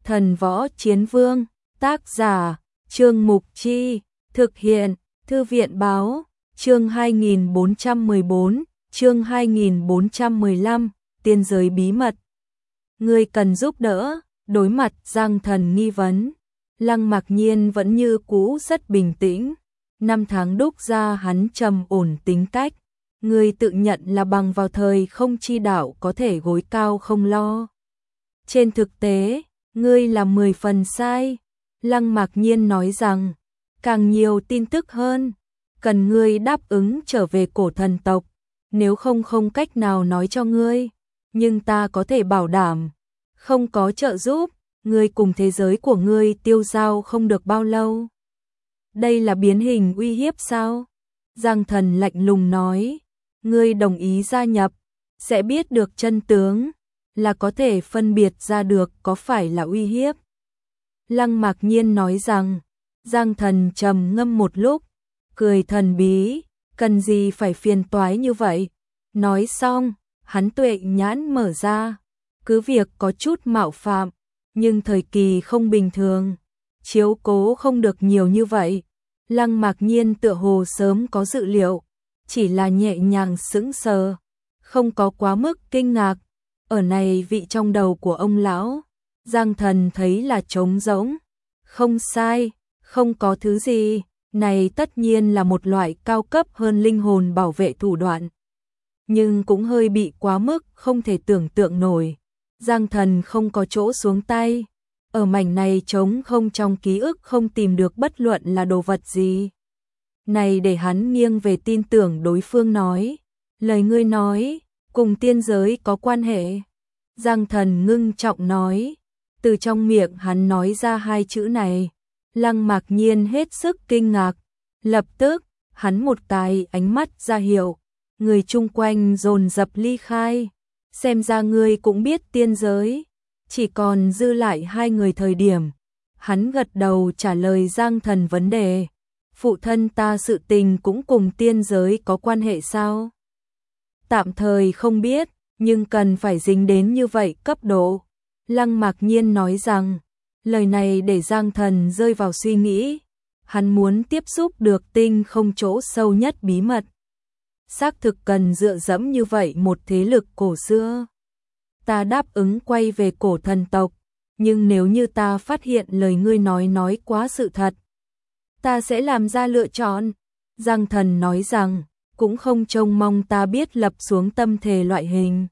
Thần Võ Chiến Vương, tác giả, Trương Mục Chi, thực hiện, Thư viện báo, chương 2414, chương 2415, tiên giới bí mật. Ngươi cần giúp đỡ, đối mặt Giang Thần nghi vấn. Lăng Mạc Nhiên vẫn như cũ rất bình tĩnh. 5 tháng đúc ra hắn trầm ổn tính cách. Ngươi tự nhận là bằng vào thời không chi đạo có thể gối cao không lo. Trên thực tế, ngươi là 10 phần sai. Lăng Mạc Nhiên nói rằng, càng nhiều tin tức hơn, cần ngươi đáp ứng trở về cổ thần tộc, nếu không cách nào nói cho ngươi, nhưng ta có thể bảo đảm, không có trợ giúp, ngươi cùng thế giới của ngươi tiêu dao không được bao lâu. Đây là biến hình uy hiếp sao? Giang Thần lạnh lùng nói, ngươi đồng ý gia nhập, sẽ biết được chân tướng, là có thể phân biệt ra được có phải là uy hiếp. Lăng Mạc Nhiên nói rằng, Giang Thần trầm ngâm một lúc, cười thần bí, cần gì phải phiền toái như vậy. Nói xong, hắn tuệ nhãn mở ra, cứ việc có chút mạo phạm, nhưng thời kỳ không bình thường, chiếu cố không được nhiều như vậy. Lăng Mạc Nhiên tựa hồ sớm có dự liệu, chỉ là nhẹ nhàng sững sờ, không có quá mức kinh ngạc. Ở này vị trong đầu của ông lão, Giang Thần thấy là trống rỗng. Không sai, không có thứ gì, này tất nhiên là một loại cao cấp hơn linh hồn bảo vệ thủ đoạn. Nhưng cũng hơi bị quá mức, không thể tưởng tượng nổi. Giang Thần không có chỗ xuống tay. Ở mảnh này trống không trong ký ức không tìm được bất luận là đồ vật gì. Này để hắn nghiêng về tin tưởng đối phương nói. Lời ngươi nói, cùng tiên giới có quan hệ. Giang Thần ngưng trọng nói. Từ trong miệng hắn nói ra hai chữ này. Lăng Mạc Nhiên hết sức kinh ngạc. Lập tức, hắn một cái ánh mắt ra hiệu. Người chung quanh dồn dập ly khai. Xem ra ngươi cũng biết tiên giới. Chỉ còn dư lại hai người thời điểm. Hắn gật đầu trả lời Giang Thần vấn đề. Phụ thân ta sự tình cũng cùng tiên giới có quan hệ sao? Tạm thời không biết, nhưng cần phải dính đến như vậy cấp độ. Lăng Mạc Nhiên nói rằng, lời này để Giang Thần rơi vào suy nghĩ. Hắn muốn tiếp xúc được tinh không chỗ sâu nhất bí mật. Xác thực cần dựa dẫm như vậy một thế lực cổ xưa. Ta đáp ứng quay về cổ thần tộc, nhưng nếu như ta phát hiện lời ngươi nói quá sự thật, ta sẽ làm ra lựa chọn. Giang Thần nói rằng, cũng không trông mong ta biết lập xuống tâm thề loại hình.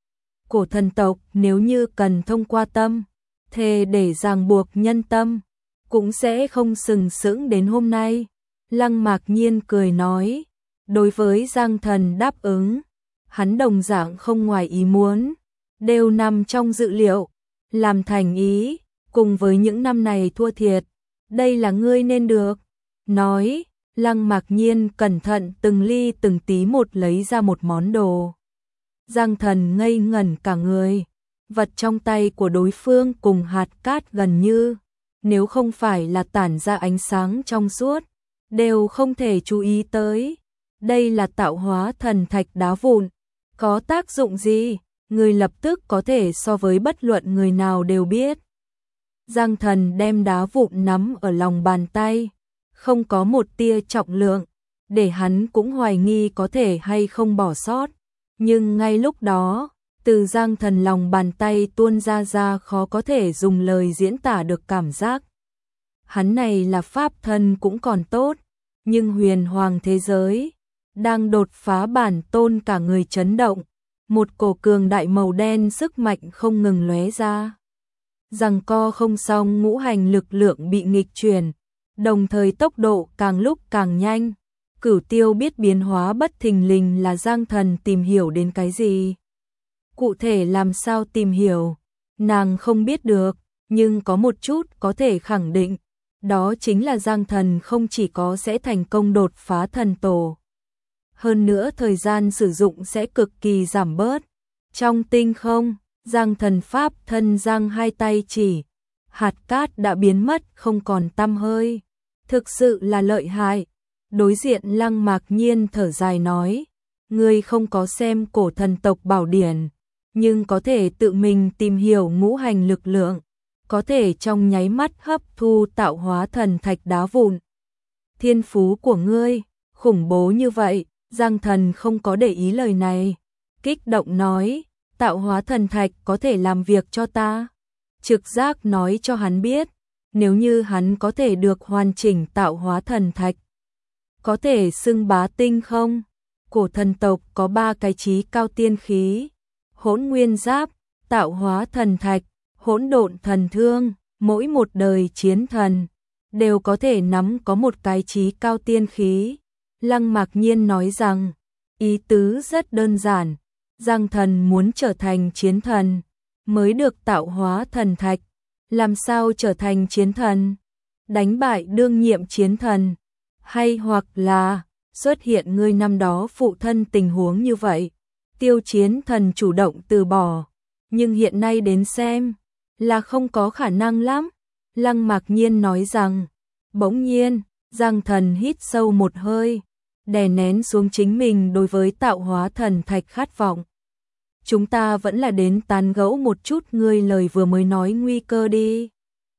Cổ thần tộc nếu như cần thông qua tâm thề để ràng buộc nhân tâm, cũng sẽ không sừng sững đến hôm nay. Lăng Mạc Nhiên cười nói, đối với Giang Thần đáp ứng, hắn đồng dạng không ngoài ý muốn, đều nằm trong dự liệu, làm thành ý, cùng với những năm này thua thiệt, đây là ngươi nên được. Nói, Lăng Mạc Nhiên cẩn thận từng ly từng tí một lấy ra một món đồ. Giang Thần ngây ngẩn cả người, vật trong tay của đối phương cùng hạt cát gần như, nếu không phải là tản ra ánh sáng trong suốt, đều không thể chú ý tới. Đây là tạo hóa thần thạch đá vụn, có tác dụng gì, người lập tức có thể so với bất luận người nào đều biết. Giang Thần đem đá vụn nắm ở lòng bàn tay, không có một tia trọng lượng, để hắn cũng hoài nghi có thể hay không bỏ sót. Nhưng ngay lúc đó, từ Giang Thần lòng bàn tay tuôn ra khó có thể dùng lời diễn tả được cảm giác. Hắn này là pháp thân cũng còn tốt, nhưng huyền hoàng thế giới đang đột phá bản tôn, cả người chấn động, một cổ cường đại màu đen sức mạnh không ngừng lóe ra. Giằng co không xong, ngũ hành lực lượng bị nghịch chuyển, đồng thời tốc độ càng lúc càng nhanh. Cửu Tiêu biết biến hóa bất thình lình là Giang Thần tìm hiểu đến cái gì. Cụ thể làm sao tìm hiểu, nàng không biết được, nhưng có một chút có thể khẳng định, đó chính là Giang Thần không chỉ có sẽ thành công đột phá thần tổ, hơn nữa thời gian sử dụng sẽ cực kỳ giảm bớt. Trong tinh không, Giang Thần pháp thân giang hai tay chỉ, hạt cát đã biến mất không còn tăm hơi. Thực sự là lợi hại. Đối diện Lăng Mạc Nhiên thở dài nói, ngươi không có xem cổ thần tộc bảo điển, nhưng có thể tự mình tìm hiểu ngũ hành lực lượng. có thể trong nháy mắt hấp thu tạo hóa thần thạch đá vụn. Thiên phú của ngươi, khủng bố như vậy, Giang Thần không có để ý lời này. Kích động nói, tạo hóa thần thạch có thể làm việc cho ta. Trực giác nói cho hắn biết, nếu như hắn có thể được hoàn chỉnh tạo hóa thần thạch, có thể xưng bá tinh không. Cổ thần tộc có 3 cái chí cao tiên khí, Hỗn Nguyên Giáp, tạo hóa thần thạch, Hỗn Độn thần thương, mỗi một đời chiến thần đều có thể nắm có một cái chí cao tiên khí. Lăng Mạc Nhiên nói rằng, ý tứ rất đơn giản, Giang Thần muốn trở thành chiến thần mới được tạo hóa thần thạch. Làm sao trở thành chiến thần? Đánh bại đương nhiệm chiến thần, hay hoặc là xuất hiện ngươi năm đó phụ thân tình huống như vậy, Tiêu chiến thần chủ động từ bỏ, nhưng hiện nay đến xem là không có khả năng lắm. Lăng Mạc Nhiên nói rằng, bỗng nhiên, Giang Thần hít sâu một hơi, đè nén xuống chính mình đối với tạo hóa thần thạch khát vọng. Chúng ta vẫn là đến tán gẫu một chút ngươi lời vừa mới nói nguy cơ đi.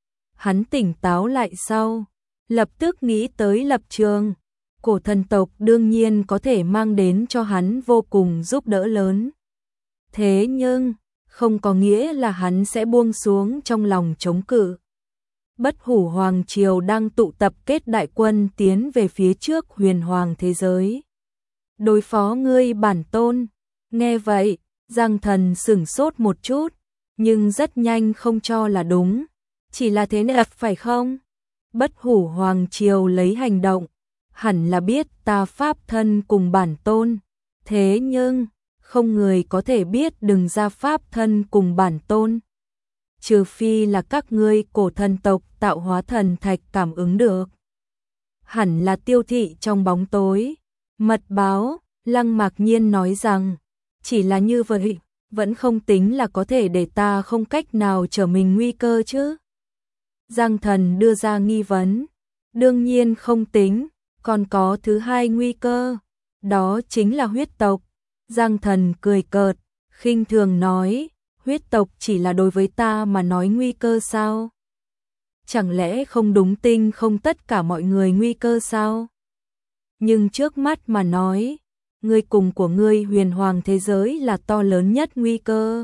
Hắn tỉnh táo lại sau, lập tức nghĩ tới lập trường. Cổ thần tộc đương nhiên có thể mang đến cho hắn vô cùng giúp đỡ lớn. Thế nhưng, không có nghĩa là hắn sẽ buông xuống trong lòng chống cự. Bất Hủ Hoàng Triều đang tụ tập kết đại quân tiến về phía trước huyền hoàng thế giới. Đối phó ngươi bản tôn. Nghe vậy, Giang Thần sửng sốt một chút, nhưng rất nhanh không cho là đúng. Chỉ là thế này phải không? Bất Hủ Hoàng Triều lấy hành động, hẳn là biết ta pháp thân cùng bản tôn. Thế nhưng, không người có thể biết đừng ra pháp thân cùng bản tôn. Trừ phi là các ngươi cổ thần tộc tạo hóa thần thạch cảm ứng được. Hẳn là tiêu thị trong bóng tối. Mật báo, Lăng Mạc Nhiên nói rằng, chỉ là như vậy, vẫn không tính là có thể để ta không cách nào trở mình nguy cơ chứ. Giang Thần đưa ra nghi vấn, đương nhiên không tính, còn có thứ hai nguy cơ, đó chính là huyết tộc. Giang Thần cười cợt, khinh thường nói, huyết tộc chỉ là đối với ta mà nói nguy cơ sao? Chẳng lẽ không đúng tinh không tất cả mọi người nguy cơ sao? Nhưng trước mắt mà nói, ngươi cùng của ngươi huyền hoàng thế giới là to lớn nhất nguy cơ.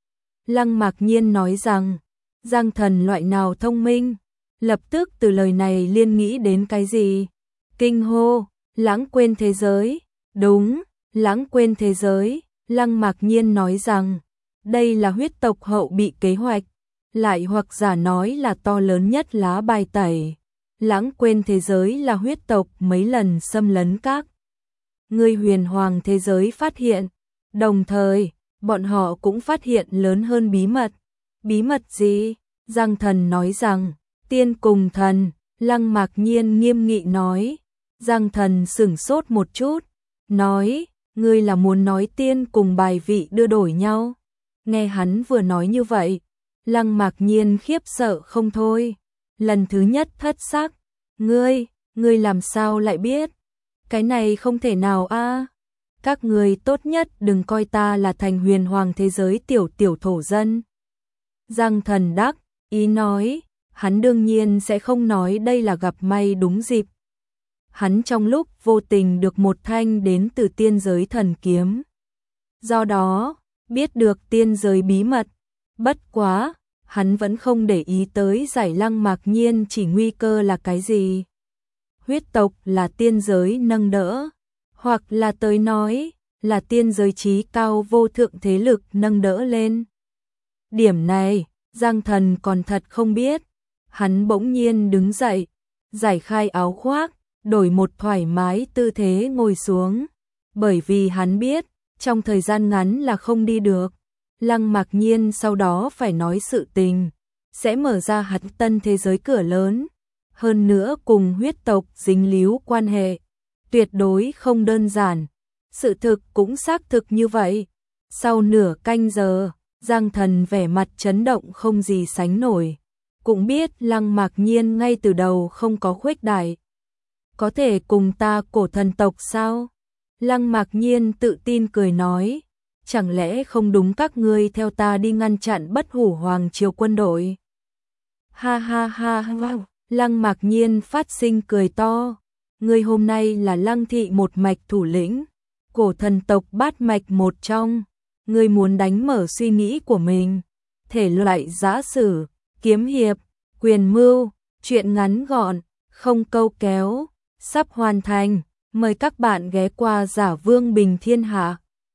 Lăng Mạc Nhiên nói rằng, Giang Thần loại nào thông minh, lập tức từ lời này liên nghĩ đến cái gì? Kinh hô, lãng quên thế giới. Đúng, lãng quên thế giới. Lăng Mạc Nhiên nói rằng, đây là huyết tộc hậu bị kế hoạch, lại hoặc giả nói là to lớn nhất lá bài tẩy. Lãng quên thế giới là huyết tộc mấy lần xâm lấn các ngươi huyền hoàng thế giới phát hiện, đồng thời, bọn họ cũng phát hiện lớn hơn bí mật. Bí mật gì? Giang Thần nói rằng, tiên cùng thần. Lăng Mạc Nhiên nghiêm nghị nói. Giang Thần sửng sốt một chút, nói, ngươi là muốn nói tiên cùng bài vị đưa đổi nhau. Nghe hắn vừa nói như vậy, Lăng Mạc Nhiên khiếp sợ không thôi. Lần thứ nhất thất sắc, ngươi làm sao lại biết? Cái này không thể nào a. Các ngươi tốt nhất đừng coi ta là thành huyền hoàng thế giới tiểu thổ dân. Giang Thần đắc ý nói, hắn đương nhiên sẽ không nói đây là gặp may đúng dịp. Hắn trong lúc vô tình được một thanh đến từ tiên giới thần kiếm. Do đó, biết được tiên giới bí mật. Bất quá, hắn vẫn không để ý tới giải. Lăng Mạc Nhiên chỉ nguy cơ là cái gì? Huyết tộc là tiên giới nâng đỡ, hoặc là tới nói, là tiên giới trí cao vô thượng thế lực nâng đỡ lên. Điểm này, Giang Thần còn thật không biết. Hắn bỗng nhiên đứng dậy, giải khai áo khoác, đổi một thoải mái tư thế ngồi xuống. Bởi vì hắn biết, trong thời gian ngắn là không đi được. Lăng Mạc Nhiên sau đó phải nói sự tình, sẽ mở ra hắn tân thế giới cửa lớn. Hơn nữa cùng huyết tộc dính líu quan hệ, tuyệt đối không đơn giản. Sự thực cũng xác thực như vậy. Sau nửa canh giờ, Giang Thần vẻ mặt chấn động không gì sánh nổi. Cũng biết Lăng Mạc Nhiên ngay từ đầu không có khuếch đại. Có thể cùng ta cổ thần tộc sao? Lăng Mạc Nhiên tự tin cười nói, chẳng lẽ không đúng các ngươi theo ta đi ngăn chặn Bất Hủ Hoàng Triều quân đội? Ha ha ha ha. Lăng Mạc Nhiên phát sinh cười to. Ngươi hôm nay là Lăng thị một mạch thủ lĩnh, cổ thần tộc bát mạch một trong. Ngươi muốn đánh mở suy nghĩ của mình. Thể loại giã sử, kiếm hiệp, quyền mưu, truyện ngắn gọn, không câu kéo, sắp hoàn thành. Mời các bạn ghé qua Giả Vương Bình Thiên Hạ.